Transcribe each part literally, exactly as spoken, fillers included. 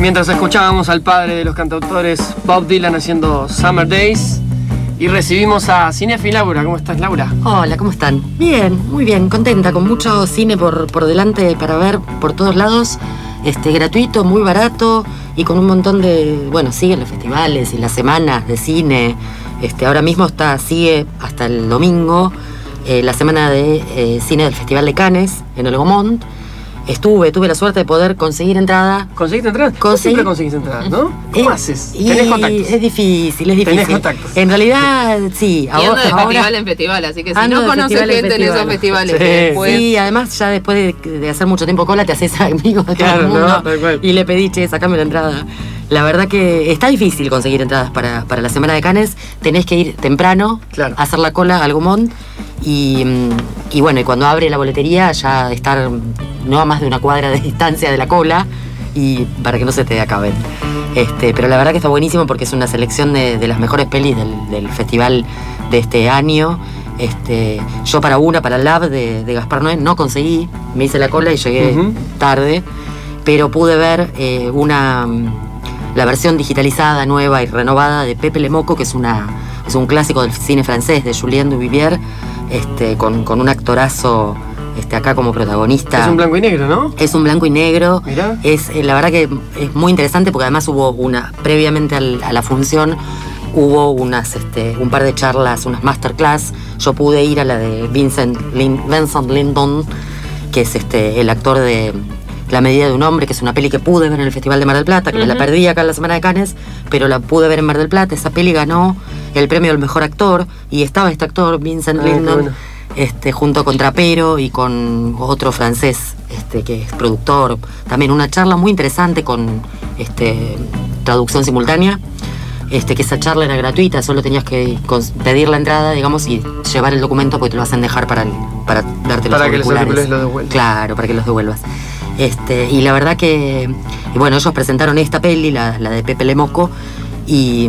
Mientras escuchábamos al padre de los cantautores Bob Dylan haciendo Summer Days y recibimos a Cinefi Laura. ¿Cómo estás, Laura? Hola, ¿cómo están? Bien, muy bien, contenta, con mucho cine por, por delante para ver por todos lados, este, gratuito, muy barato y con un montón de, bueno, siguen los festivales y las semanas de cine. Este, ahora mismo está, sigue hasta el domingo eh, la semana de eh, cine del Festival de Cannes en el Gaumont. Estuve, tuve la suerte de poder conseguir entrada. ¿Conseguiste entrada? Conseguí... Siempre conseguís entradas, ¿no? ¿Cómo eh, haces? ¿Tenés contactos? Es difícil, es difícil. Tenés contactos. En realidad, sí. Y ando de ahora, festival en festival, así que si no conoces gente en, en esos festivales. Sí, después... sí, además ya después de, de hacer mucho tiempo cola te haces amigo de claro, todo el mundo. No, y le pedí, che, sacame la entrada. La verdad que está difícil conseguir entradas para, para la Semana de Cannes. Tenés que ir temprano, claro, a hacer la cola al Gaumont. Y, y bueno, y cuando abre la boletería ya estar no a más de una cuadra de distancia de la cola y para que no se te acaben. Este, pero la verdad que está buenísimo porque es una selección de, de las mejores pelis del, del festival de este año. Este, yo para una, para el Lab de, de Gaspar Noé, no conseguí, me hice la cola y llegué uh-huh. tarde, pero pude ver eh, una la versión digitalizada, nueva y renovada de Pepe Le Moko, que es una es un clásico del cine francés de Julien Duvivier, este, con, con un actorazo este, acá como protagonista. Es un blanco y negro, ¿no? Es un blanco y negro. Mirá. Es, eh, la verdad que es muy interesante porque además hubo una, previamente al, a la función, hubo unas, este, un par de charlas, unas masterclass. Yo pude ir a la de Vincent, Lin, Vincent Lindon, que es este, el actor de La medida de un hombre, que es una peli que pude ver en el Festival de Mar del Plata, que uh-huh. me la perdí acá en la Semana de Cannes, pero la pude ver en Mar del Plata. Esa peli ganó el premio al mejor actor y estaba este actor, Vincent ah, Lindon, bueno. este, junto con Trapero y con otro francés este, que es productor. También una charla muy interesante con este, traducción simultánea. Este, que esa charla era gratuita, solo tenías que pedir la entrada, digamos, y llevar el documento porque te lo hacen dejar para, el, para darte los para auriculares. Para que los lo devuelvas. Claro, para que los devuelvas. Este, y la verdad que, y bueno, ellos presentaron esta peli, la, la de Pepe Le Moko, y,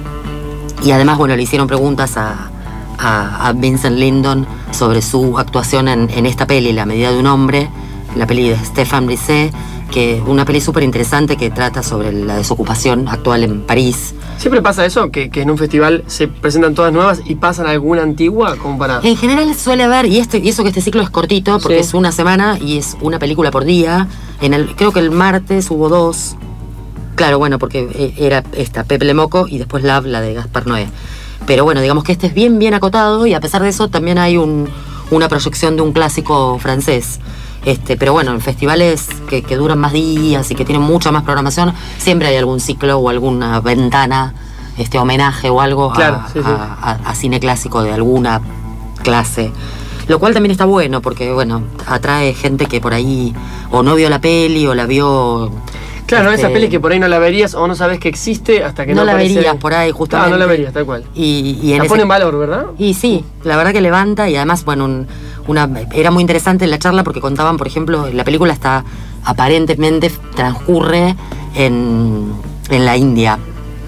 y además, bueno, le hicieron preguntas a, a, a Vincent Lindon sobre su actuación en, en esta peli, La medida de un hombre, la peli de Stéphane Brisset, que una peli súper interesante que trata sobre la desocupación actual en París. ¿Siempre pasa eso? Que, que en un festival se presentan todas nuevas y pasan alguna antigua como para... En general suele haber, y, este, y eso que este ciclo es cortito, porque sí. es una semana y es una película por día. En el, creo que el martes hubo dos. Claro, bueno, porque era esta, Pepe Le Moko, y después Lab, la de Gaspar Noé. Pero bueno, digamos que este es bien, bien acotado, y a pesar de eso también hay un, una proyección de un clásico francés. Este, pero bueno, en festivales que, que duran más días y que tienen mucha más programación, siempre hay algún ciclo o alguna ventana, este homenaje o algo claro, a, sí, sí. A, a, a cine clásico de alguna clase. Lo cual también está bueno porque, bueno, atrae gente que por ahí o no vio la peli o la vio... Claro, este, esa peli que por ahí no la verías o no sabes que existe hasta que no, no la aparece... verías por ahí justamente. Ah, no la verías, tal cual. Y, y en la ese... pone en valor, ¿verdad? Y sí, la verdad que levanta y además, bueno, un, una, era muy interesante la charla porque contaban, por ejemplo, la película está aparentemente transcurre en, en la India.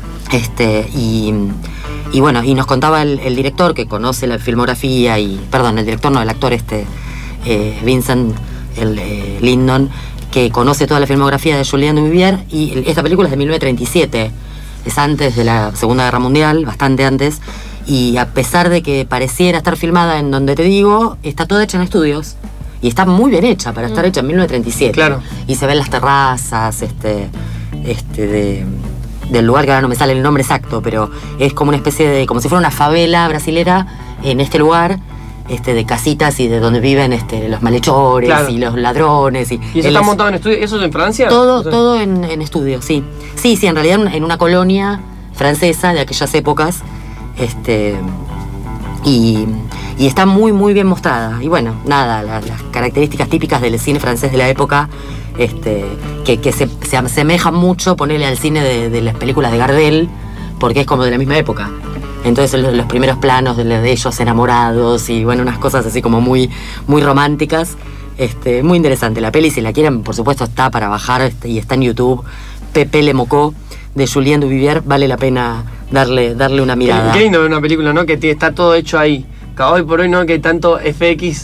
Este, y, y bueno, y nos contaba el, el director que conoce la filmografía y, perdón, el director no, el actor este, eh, Vincent el, eh, Lindon, que conoce toda la filmografía de Julien Duvivier, y esta película es de mil novecientos treinta y siete, es antes de la Segunda Guerra Mundial, bastante antes, y a pesar de que pareciera estar filmada en donde te digo, está toda hecha en estudios, y está muy bien hecha para estar hecha en mil novecientos treinta y siete. Claro. Y se ven las terrazas, este, este de, del lugar que ahora no me sale el nombre exacto, pero es como una especie de, como si fuera una favela brasilera en este lugar, Este, de casitas y de donde viven este, los malhechores claro. y los ladrones. ¿Y, ¿Y eso está montado en estudio? ¿Eso es en Francia? Todo, o sea, todo en, en estudio, sí. Sí, sí, en realidad en una colonia francesa de aquellas épocas. Este, y, y está muy, muy bien mostrada. Y bueno, nada, la, las características típicas del cine francés de la época, este, que, que se, se asemejan mucho, ponerle al cine de, de las películas de Gardel, porque es como de la misma época. Entonces los, los primeros planos de, de ellos enamorados y bueno, unas cosas así como muy, muy románticas. Este, muy interesante. La peli, si la quieren, por supuesto, está para bajar este, y está en YouTube. Pepe Le Moko, de Julien Duvivier, vale la pena darle, darle una mirada. Qué lindo ver una película, ¿no? Que está todo hecho ahí. Hoy por hoy, ¿no? Que hay tanto F X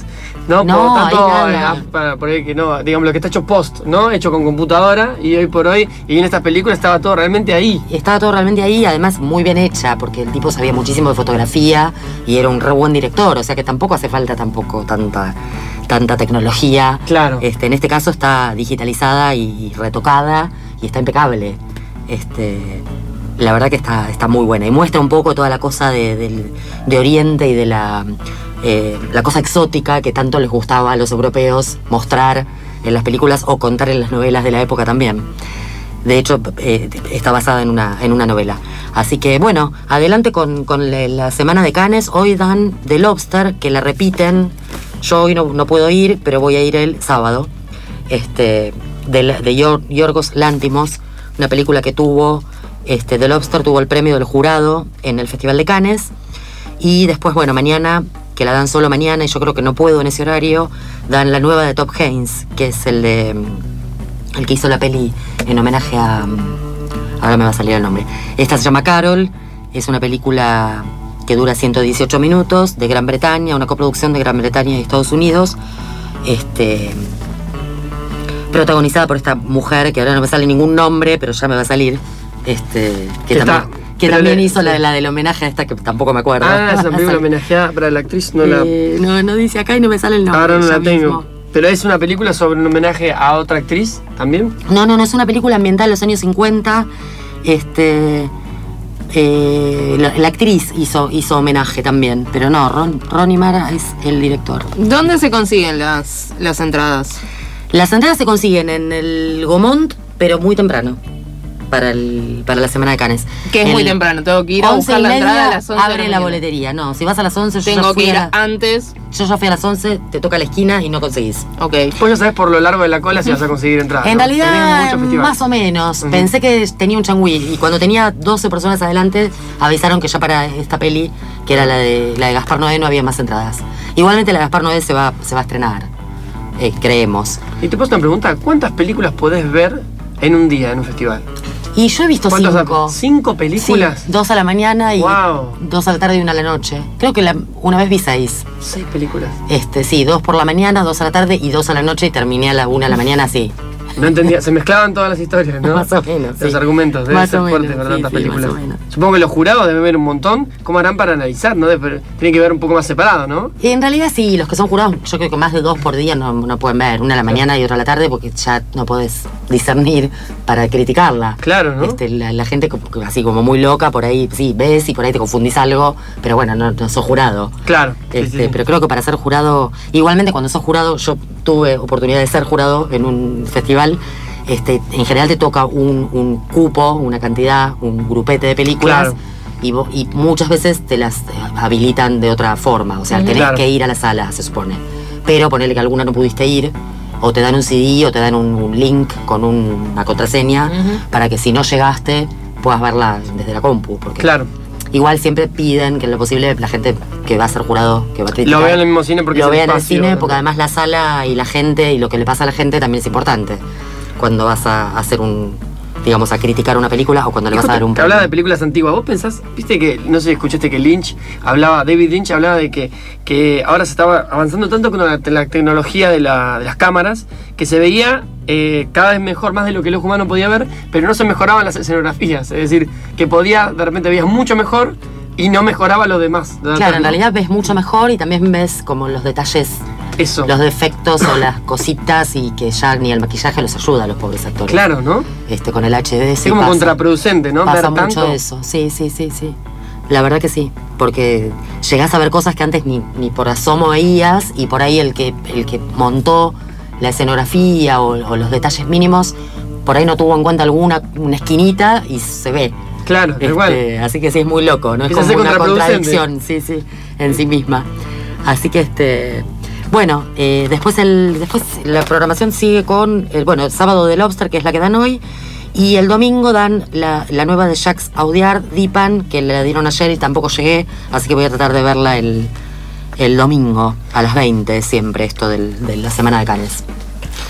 No, No, por tanto, ahí eh, nada. ah, para, por ahí que no, digamos lo que está hecho post, ¿no? Hecho con computadora y hoy por hoy, y en estas películas estaba todo realmente ahí. Estaba todo realmente ahí, además muy bien hecha, porque el tipo sabía muchísimo de fotografía y era un re buen director, o sea que tampoco hace falta tampoco tanta, tanta tecnología. Claro. Este, en este caso está digitalizada y retocada y está impecable. Este, la verdad que está, está muy buena y muestra un poco toda la cosa de, del- de Oriente y de la, eh, la cosa exótica que tanto les gustaba a los europeos mostrar en las películas o contar en las novelas de la época también. De hecho, eh, está basada en una, en una novela. Así que, bueno, adelante con, con la, la semana de Cannes. Hoy dan The Lobster, que la repiten. Yo hoy no, no puedo ir, pero voy a ir el sábado. Este, de, la- de Yor- Yorgos Lanthimos, una película que tuvo, este, The Lobster tuvo el premio del jurado en el Festival de Cannes. Y después, bueno, mañana, que la dan solo mañana, y yo creo que no puedo en ese horario, dan la nueva de Top Haynes, que es el de... el que hizo la peli en homenaje a... ahora me va a salir el nombre. Esta se llama Carol, es una película que dura ciento dieciocho minutos, de Gran Bretaña, una coproducción de Gran Bretaña y Estados Unidos, este, protagonizada por esta mujer, que ahora no me sale ningún nombre, pero ya me va a salir, este, que Que está- también, que pero también le- hizo la, sí. la del homenaje a esta, que tampoco me acuerdo. Ah, es una película homenajeada para la actriz, no la... Eh, no, no dice acá y no me sale el nombre. Ahora no ya la tengo. mismo. Pero es una película sobre un homenaje a otra actriz también. No, no, no, es una película ambiental de los años cincuenta. Este, eh, la, la actriz hizo, hizo homenaje también, pero no, Ron, Ronnie Mara es el director. ¿Dónde se consiguen las, las entradas? Las entradas se consiguen en el Gaumont, pero muy temprano, para, el, para la semana de Cannes. Que es El muy temprano, tengo que ir a once buscar y la media entrada a las once. de abre la mañana. boletería. No, si vas a las once, yo Tengo ya fui que ir a la- antes. yo ya fui a las once, te toca la esquina y no conseguís. Ok. Vos ya sabés por lo largo de la cola si vas a conseguir entrar. En ¿no? Tenés realidad, muchos festivales. más o menos. Ujú. Pensé que tenía un changüí y cuando tenía doce personas adelante, avisaron que ya para esta peli, que era la de, la de Gaspar Noé, no había más entradas. Igualmente la de Gaspar Noé se va, se va a estrenar, eh, creemos. Y te puedo hacer una pregunta, ¿cuántas películas podés ver en un día en un festival? Y yo he visto ¿Cuántas? cinco. ¿Cinco películas? Sí, dos a la mañana y Wow. dos a la tarde y una a la noche. Creo que la- una vez vi seis. Seis películas. Este, sí, dos por la mañana, dos a la tarde y dos a la noche y terminé a la una a la mañana así. No entendía, se mezclaban todas las historias, ¿no? Más o menos, Los sí. argumentos, debe Más ser o fuerte menos, ver sí, tantas sí, películas. más o menos. Supongo que los jurados deben ver un montón. ¿Cómo harán para analizar, no? Debe- Tienen que ver un poco más separado, ¿no? Y en realidad sí, los que son jurados, yo creo que más de dos por día no, no pueden ver, una a la mañana y otra a la tarde, porque ya no podés discernir para criticarla. Claro, ¿no? Este, la, la gente como- así como muy loca, por ahí sí, ves y por ahí te confundís algo, pero bueno, no, no sos jurado. Claro. sí, Este, sí. Pero creo que para ser jurado, igualmente cuando sos jurado, yo tuve oportunidad de ser jurado en un festival. Este, en general te toca un, un cupo, una cantidad, un grupete de películas. Claro. Y, vo- y muchas veces te las eh, habilitan de otra forma, o sea, Ujú. tenés Claro. que ir a la sala, se supone. Pero ponele que alguna no pudiste ir, o te dan un C D o te dan un, un link con un- una contraseña Ujú. para que si no llegaste puedas verla desde la compu. Porque Claro. igual siempre piden que en lo posible la gente que va a ser jurado, que va a criticar, Lo vean en el mismo cine porque lo es el vean en el espacio, cine, ¿no? porque además la sala y la gente y lo que le pasa a la gente también es importante cuando vas a hacer un, digamos, a criticar una película o cuando le vas a dar un Te hablaba de premio. películas antiguas. ¿Vos pensás, viste que, no sé si escuchaste que Lynch hablaba, David Lynch hablaba de que, que ahora se estaba avanzando tanto con la, la tecnología de, la- de las cámaras que se veía eh, cada vez mejor, más de lo que el ojo humano podía ver, pero no se mejoraban las escenografías. Es decir, que podía, de repente veías mucho mejor y no mejoraba lo demás. Claro, en realidad ves mucho mejor y también ves como los detalles, Eso. los defectos o las cositas y que ya ni el maquillaje los ayuda a los pobres actores. Claro, ¿no? Este, con el H D Es sí como pasa. contraproducente, ¿no? Pasa Ver mucho tanto. eso, sí, sí, sí, sí. La verdad que sí, porque llegás a ver cosas que antes ni, ni por asomo veías y por ahí el que, el que montó la escenografía o, o los detalles mínimos, por ahí no tuvo en cuenta alguna una esquinita y se ve. Claro, tal Este, cual. así que sí, es muy loco, ¿no? Es Empieza a como ser una contraproducente. contradicción, sí, sí, en sí misma. Así que este... Bueno, eh, después, el, después la programación sigue con, el, bueno, el sábado de Lobster, que es la que dan hoy, y el domingo dan la, la nueva de Jacques Audiard, Dipan, que la dieron ayer y tampoco llegué, así que voy a tratar de verla el, el domingo a las veinte, siempre, esto del, de la semana de Cannes.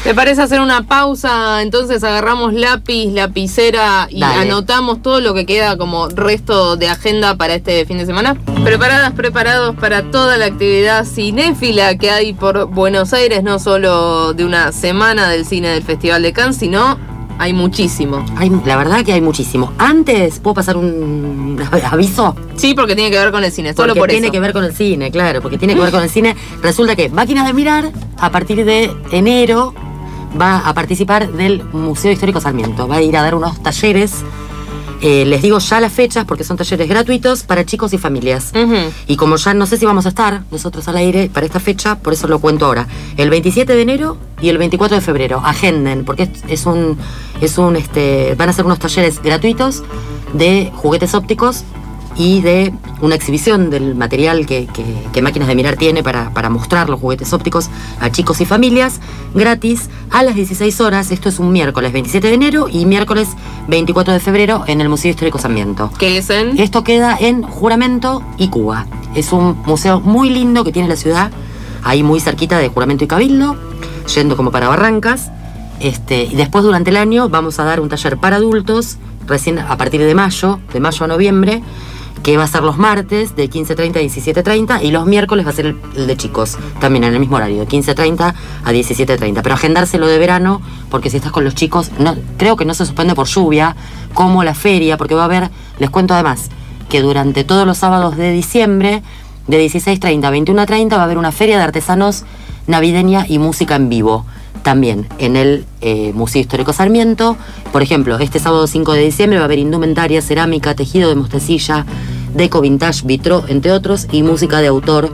¿Te parece hacer una pausa? Entonces agarramos lápiz, lapicera y Dale. Anotamos todo lo que queda como resto de agenda para este fin de semana. Preparadas, preparados para toda la actividad cinéfila que hay por Buenos Aires, no solo de una semana del cine del Festival de Cannes, sino hay muchísimo. Hay, la verdad que hay muchísimo. Antes, ¿puedo pasar un aviso? Sí, porque tiene que ver con el cine, solo Porque por tiene eso. que ver con el cine, claro, porque tiene que ver con el cine. Resulta que Máquinas de Mirar, a partir de enero, va a participar del Museo Histórico Sarmiento. Va a ir a dar unos talleres. Eh, les digo ya las fechas porque son talleres gratuitos para chicos y familias. Uh-huh. Y como ya no sé si vamos a estar nosotros al aire para esta fecha, por eso lo cuento ahora. El veintisiete de enero y el veinticuatro de febrero. Agenden, porque es, es un, es un, este, van a ser unos talleres gratuitos de juguetes ópticos y de una exhibición del material que, que, que Máquinas de Mirar tiene para, para mostrar los juguetes ópticos a chicos y familias, gratis, a las dieciséis horas. Esto es un miércoles veintisiete de enero y miércoles veinticuatro de febrero en el Museo Histórico Sarmiento. ¿Qué es en? Esto queda en Juramento y Cuba. Es un museo muy lindo que tiene la ciudad, ahí muy cerquita de Juramento y Cabildo, yendo como para Barrancas. Este, y después durante el año vamos a dar un taller para adultos, recién a partir de mayo, de mayo a noviembre, que va a ser los martes de quince treinta a diecisiete treinta y los miércoles va a ser el, el de chicos, también en el mismo horario, de quince treinta a diecisiete treinta. Pero agendárselo de verano, porque si estás con los chicos, no, creo que no se suspende por lluvia, como la feria, porque va a haber, les cuento además, que durante todos los sábados de diciembre, de dieciséis treinta a veintiuno treinta, va a haber una feria de artesanos navideña y música en vivo. También en el eh, Museo Histórico Sarmiento. Por ejemplo, este sábado cinco de diciembre va a haber indumentaria, cerámica, tejido de mostacilla, deco vintage, vitró, entre otros, y música de autor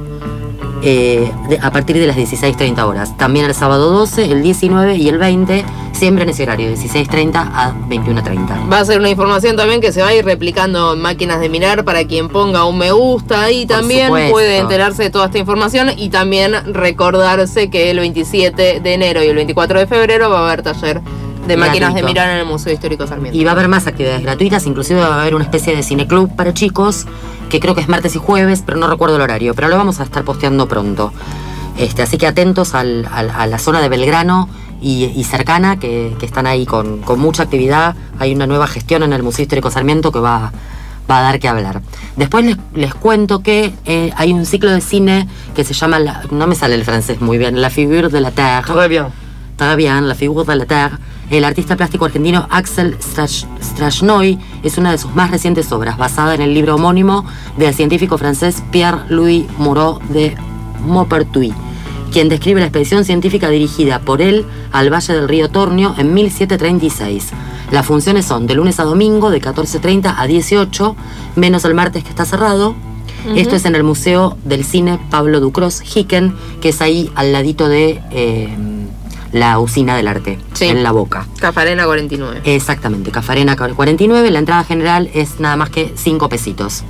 eh, de, a partir de las dieciséis treinta horas. También el sábado doce, el diecinueve y el veinte, siempre en ese horario, dieciséis treinta a veintiuno treinta. Va a ser una información también que se va a ir replicando en Máquinas de Mirar para quien ponga un me gusta y Por también supuesto. puede enterarse de toda esta información y también recordarse que el veintisiete de enero y el veinticuatro de febrero va a haber taller de Máquinas Gratuito. de Mirar en el Museo Histórico Sarmiento. Y va a haber más actividades gratuitas, inclusive va a haber una especie de cineclub para chicos, que creo que es martes y jueves, pero no recuerdo el horario, pero lo vamos a estar posteando pronto. Este, así que atentos al, al, a la zona de Belgrano y, y cercana, que, que están ahí con, con mucha actividad. Hay una nueva gestión en el Museo Histórico Sarmiento que va, va a dar que hablar. Después les, les cuento que eh, hay un ciclo de cine que se llama, la, no me sale el francés muy bien, La Figure de la Terre. Très bien. Très bien, La Figure de la Terre. El artista plástico argentino Axel Strashnoy es una de sus más recientes obras, basada en el libro homónimo del científico francés Pierre-Louis Moreau de Maupertuis, quien describe la expedición científica dirigida por él al Valle del Río Tornio en mil setecientos treinta y seis. Las funciones son de lunes a domingo, de catorce treinta a dieciocho, menos el martes que está cerrado. Uh-huh. Esto es en el Museo del Cine Pablo Ducros Hicken, que es ahí al ladito de eh, la Usina del Arte, sí, en La Boca. Cafarena cuarenta y nueve. Exactamente, Cafarena cuarenta y nueve. La entrada general es nada más que cinco pesitos.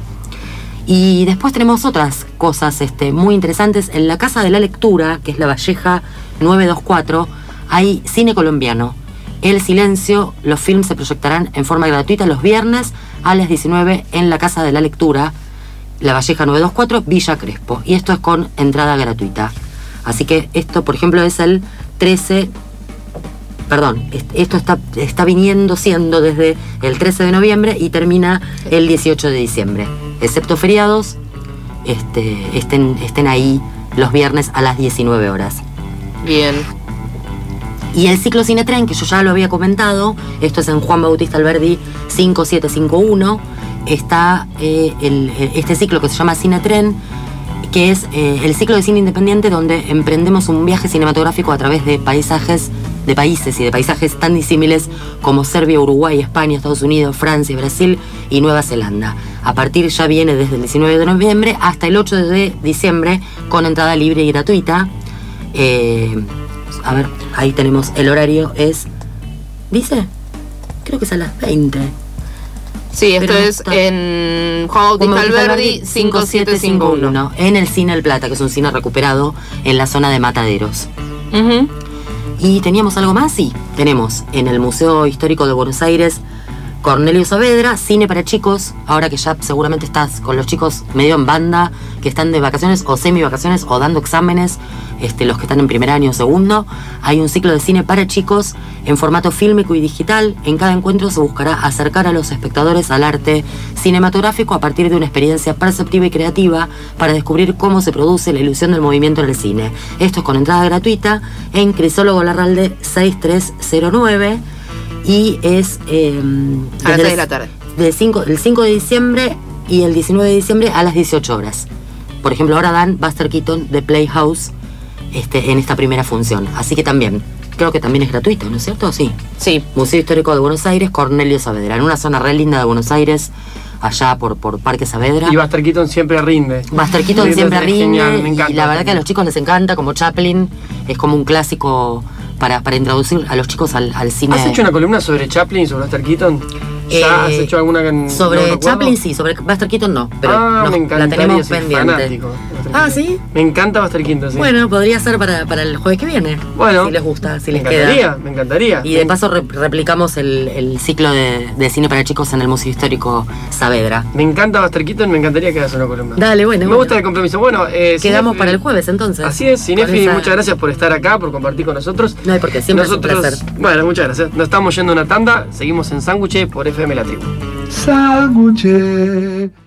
Y después tenemos otras cosas este, muy interesantes. En la Casa de la Lectura, que es La Valleja novecientos veinticuatro, hay cine colombiano. El Silencio, los films se proyectarán en forma gratuita los viernes a las diecinueve en la Casa de la Lectura, La Valleja novecientos veinticuatro, Villa Crespo. Y esto es con entrada gratuita. Así que esto, por ejemplo, es el trece... Perdón, esto está, está viniendo siendo desde el trece de noviembre y termina el dieciocho de diciembre. Excepto feriados, este, estén, estén ahí los viernes a las diecinueve horas. Bien. Y el ciclo Cinetren, que yo ya lo había comentado, esto es en Juan Bautista Alberdi cinco siete cinco uno, está eh, el, este ciclo que se llama Cinetren, que es eh, el ciclo de cine independiente donde emprendemos un viaje cinematográfico a través de paisajes, de países y de paisajes tan disímiles como Serbia, Uruguay, España, Estados Unidos, Francia, Brasil y Nueva Zelanda. A partir ya viene desde el diecinueve de noviembre hasta el ocho de diciembre con entrada libre y gratuita. Eh, a ver, ahí tenemos el horario, es... ¿Dice? Creo que es a las veinte. Sí, esto Pero es está... en Juan Bautista Alberdi cinco siete cinco uno. En el Cine El Plata, que es un cine recuperado en la zona de Mataderos. Uh-huh. ¿Y teníamos algo más? Sí, tenemos en el Museo Histórico de Buenos Aires Cornelio Saavedra, cine para chicos, ahora que ya seguramente estás con los chicos medio en banda, que están de vacaciones o semi vacaciones o dando exámenes, este, los que están en primer año o segundo, hay un ciclo de cine para chicos en formato fílmico y digital. En cada encuentro se buscará acercar a los espectadores al arte cinematográfico a partir de una experiencia perceptiva y creativa para descubrir cómo se produce la ilusión del movimiento en el cine. Esto es con entrada gratuita en Crisólogo Larralde seis tres cero nueve. Y es eh, a las seis de la tarde. De cinco, el cinco de diciembre y el diecinueve de diciembre a las dieciocho horas. Por ejemplo, ahora dan Buster Keaton de Playhouse este, en esta primera función. Así que también, creo que también es gratuito, ¿no es cierto? Sí. Sí. Museo Histórico de Buenos Aires, Cornelio Saavedra, en una zona re linda de Buenos Aires, allá por, por Parque Saavedra. Y Buster Keaton siempre rinde. Buster Keaton Rinde, siempre es rinde. genial, me encanta. Y la verdad que a los chicos les encanta, como Chaplin, es como un clásico para, para introducir a los chicos al, al cine. ¿Has hecho una columna sobre Chaplin y sobre Buster Keaton? ¿Ya Eh, has hecho alguna que Sobre no Chaplin sí, sobre Buster Keaton no, pero ah, no, me encantaría, la tenemos soy pendiente. fanático de Buster Ah, Keaton. ¿sí? Me encanta Buster Keaton, sí. Bueno, podría ser para, para el jueves que viene. Bueno, si les gusta, si me les encantaría, queda. me encantaría. Y de paso re- replicamos el, el ciclo de, de cine para chicos en el Museo Histórico Saavedra. Me encanta Buster Keaton, me encantaría que hagas una columna. Dale, bueno. Me bueno. gusta el compromiso. Bueno, eh, Quedamos Cinefi- para el jueves entonces. Así es, Cinefi, Con esa- muchas gracias por estar acá, por compartir con nosotros. No hay por qué, siempre Nosotros, es un placer. Bueno, muchas gracias. Nos estamos yendo a una tanda, seguimos en Sándwich por F M La Tribu. Sándwich.